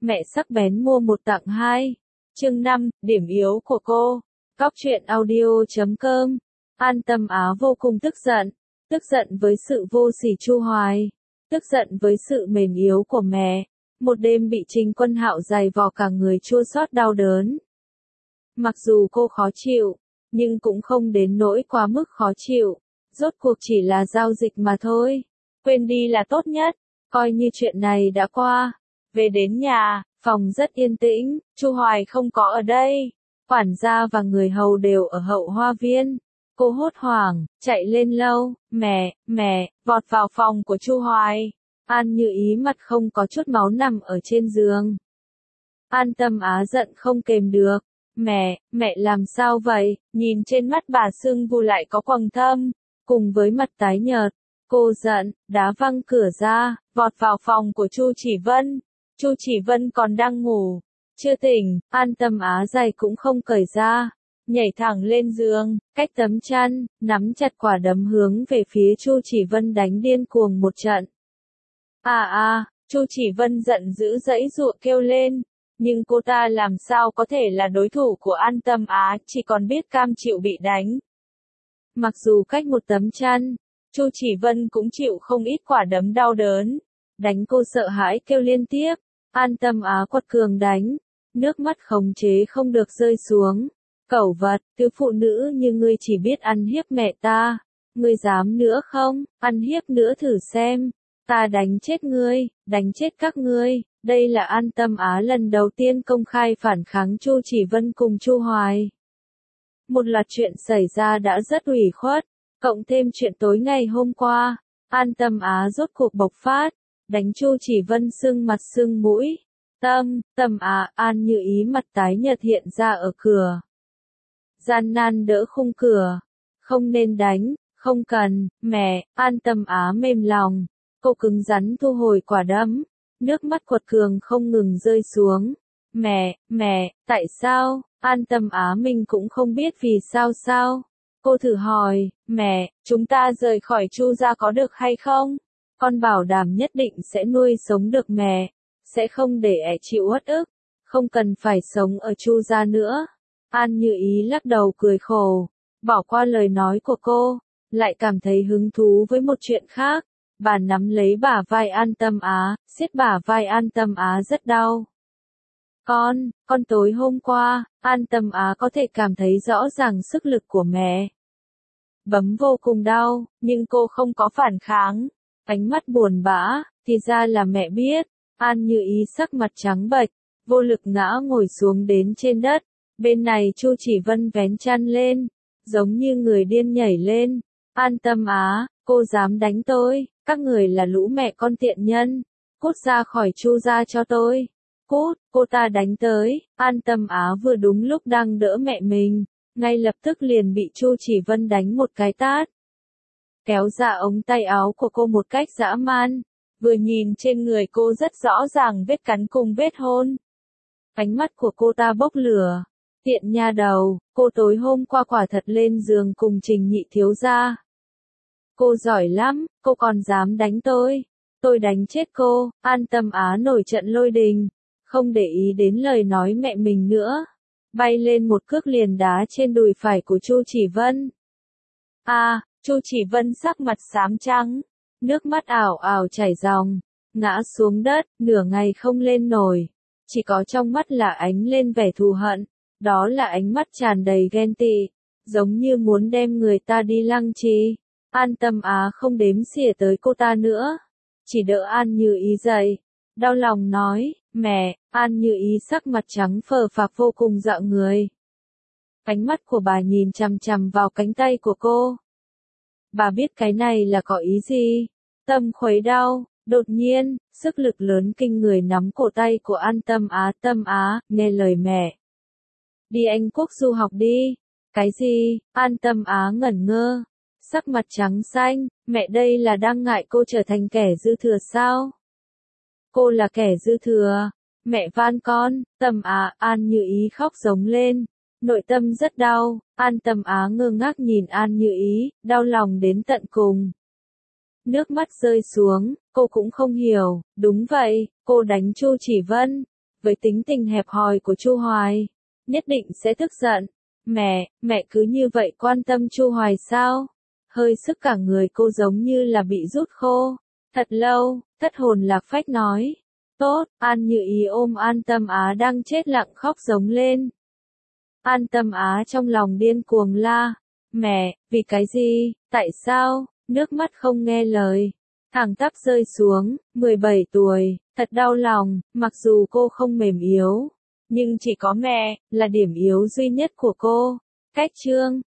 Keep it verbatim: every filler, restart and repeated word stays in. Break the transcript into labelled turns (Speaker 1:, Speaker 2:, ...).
Speaker 1: mẹ sắc bén mua một tặng hai. Chương năm, điểm yếu của cô. Cóc truyện audio chấm com. An Tâm Á vô cùng tức giận, tức giận với sự vô sỉ Chu Hoài, tức giận với sự mềm yếu của mẹ. Một đêm bị Trình Quân Hạo giày vò cả người chua xót đau đớn. Mặc dù cô khó chịu, nhưng cũng không đến nỗi quá mức khó chịu. Rốt cuộc chỉ là giao dịch mà thôi. Quên đi là tốt nhất, coi như chuyện này đã qua. Về đến nhà, phòng rất yên tĩnh, Chu Hoài không có ở đây. Quản gia và người hầu đều ở hậu hoa viên. Cô hốt hoảng, chạy lên lâu, mẹ, mẹ, vọt vào phòng của Chu Hoài. An Như Ý mặt không có chút máu nằm ở trên giường. An Tâm Á giận không kềm được. Mẹ, mẹ làm sao vậy? Nhìn trên mắt bà sưng vù lại có quầng thâm, cùng với mặt tái nhợt. Cô giận, đá văng cửa ra, vọt vào phòng của Chu Chỉ Vân. Chu Chỉ Vân còn đang ngủ, chưa tỉnh. An Tâm Á giày cũng không cởi ra, nhảy thẳng lên giường, cách tấm chăn, nắm chặt quả đấm hướng về phía Chu Chỉ Vân đánh điên cuồng một trận. À à, Chu Chỉ Vân giận dữ dãy dụa kêu lên, nhưng cô ta làm sao có thể là đối thủ của An Tâm Á, chỉ còn biết cam chịu bị đánh. Mặc dù cách một tấm chăn, Chu Chỉ Vân cũng chịu không ít quả đấm đau đớn, đánh cô sợ hãi kêu liên tiếp. An Tâm Á quật cường đánh, nước mắt khống chế không được rơi xuống. Cẩu vật, thứ phụ nữ như ngươi chỉ biết ăn hiếp mẹ ta, ngươi dám nữa không, ăn hiếp nữa thử xem, ta đánh chết ngươi, đánh chết các ngươi. Đây là An Tâm Á lần đầu tiên công khai phản kháng Chu Chỉ Vân cùng Chu Hoài. Một loạt chuyện xảy ra đã rất ủy khuất, cộng thêm chuyện tối ngày hôm qua, An Tâm Á rốt cuộc bộc phát, đánh Chu Chỉ Vân sưng mặt sưng mũi. Tâm, Tâm Á, An Như Ý mặt tái nhợt hiện ra ở cửa. Gian nan đỡ khung cửa. Không nên đánh, không cần, mẹ. An Tâm Á mềm lòng. Cô cứng rắn thu hồi quả đấm. Nước mắt quật cường không ngừng rơi xuống. Mẹ, mẹ, tại sao? An Tâm Á mình cũng không biết vì sao sao. Cô thử hỏi, mẹ, chúng ta rời khỏi Chu gia có được hay không? Con bảo đảm nhất định sẽ nuôi sống được mẹ, sẽ không để ẻ chịu uất ức, không cần phải sống ở Chu gia nữa. An Như Ý lắc đầu cười khổ, bỏ qua lời nói của cô, lại cảm thấy hứng thú với một chuyện khác. Bà nắm lấy bả vai An Tâm Á, siết bả vai An Tâm Á rất đau. Con, con tối hôm qua, An Tâm Á có thể cảm thấy rõ ràng sức lực của mẹ. Bấm vô cùng đau, nhưng cô không có phản kháng. Ánh mắt buồn bã, thì ra là mẹ biết. An Như Ý sắc mặt trắng bệch, vô lực ngã ngồi xuống đến trên đất. Bên này Chu Chỉ Vân vén chăn lên, giống như người điên nhảy lên. An Tâm Á, cô dám đánh tôi, các người là lũ mẹ con tiện nhân. Cút ra khỏi Chu gia cho tôi. Cút, cô ta đánh tới. An Tâm Á vừa đúng lúc đang đỡ mẹ mình, ngay lập tức liền bị Chu Chỉ Vân đánh một cái tát. Kéo ra ống tay áo của cô một cách dã man. Vừa nhìn trên người cô rất rõ ràng vết cắn cùng vết hôn. Ánh mắt của cô ta bốc lửa. Tiện nha đầu, cô tối hôm qua quả thật lên giường cùng Trình nhị thiếu gia. Cô giỏi lắm, cô còn dám đánh tôi. Tôi đánh chết cô. An Tâm Á nổi trận lôi đình, không để ý đến lời nói mẹ mình nữa. Bay lên một cước liền đá trên đùi phải của Chu Chỉ Vân. À, Chu Chỉ Vân sắc mặt xám trắng, nước mắt ảo ảo chảy ròng, ngã xuống đất, nửa ngày không lên nổi. Chỉ có trong mắt là ánh lên vẻ thù hận, đó là ánh mắt tràn đầy ghen tị, giống như muốn đem người ta đi lăng trì. An Tâm Á không đếm xỉa tới cô ta nữa, chỉ đỡ An Như Ý dậy, đau lòng nói, mẹ. An Như Ý sắc mặt trắng phờ phạc vô cùng dọa người. Ánh mắt của bà nhìn chằm chằm vào cánh tay của cô. Bà biết cái này là có ý gì? Tâm khuấy đau, đột nhiên, sức lực lớn kinh người nắm cổ tay của An Tâm Á. Tâm Á, nghe lời mẹ. Đi Anh Quốc du học đi. Cái gì? An Tâm Á ngẩn ngơ, sắc mặt trắng xanh, mẹ đây là đang ngại cô trở thành kẻ dư thừa sao? Cô là kẻ dư thừa. Mẹ van con. Tâm Á. An Như Ý khóc giống lên, nội tâm rất đau. An Tâm Á ngơ ngác nhìn An Như Ý, đau lòng đến tận cùng. Nước mắt rơi xuống, cô cũng không hiểu. Đúng vậy, cô đánh Chu Chỉ Vân. với tính tình hẹp hòi của Chu Hoài, nhất định sẽ tức giận. Mẹ, mẹ cứ như vậy quan tâm Chu Hoài sao? Hơi sức cả người cô giống như là bị rút khô. Thật lâu, thất hồn lạc phách nói. Tốt, An Như Ý ôm An Tâm Á đang chết lặng khóc giống lên. An Tâm Á trong lòng điên cuồng la. Mẹ, vì cái gì, tại sao, nước mắt không nghe lời. Thẳng tắp rơi xuống, mười bảy tuổi, thật đau lòng, mặc dù cô không mềm yếu. Nhưng chỉ có mẹ, là điểm yếu duy nhất của cô. Cách chương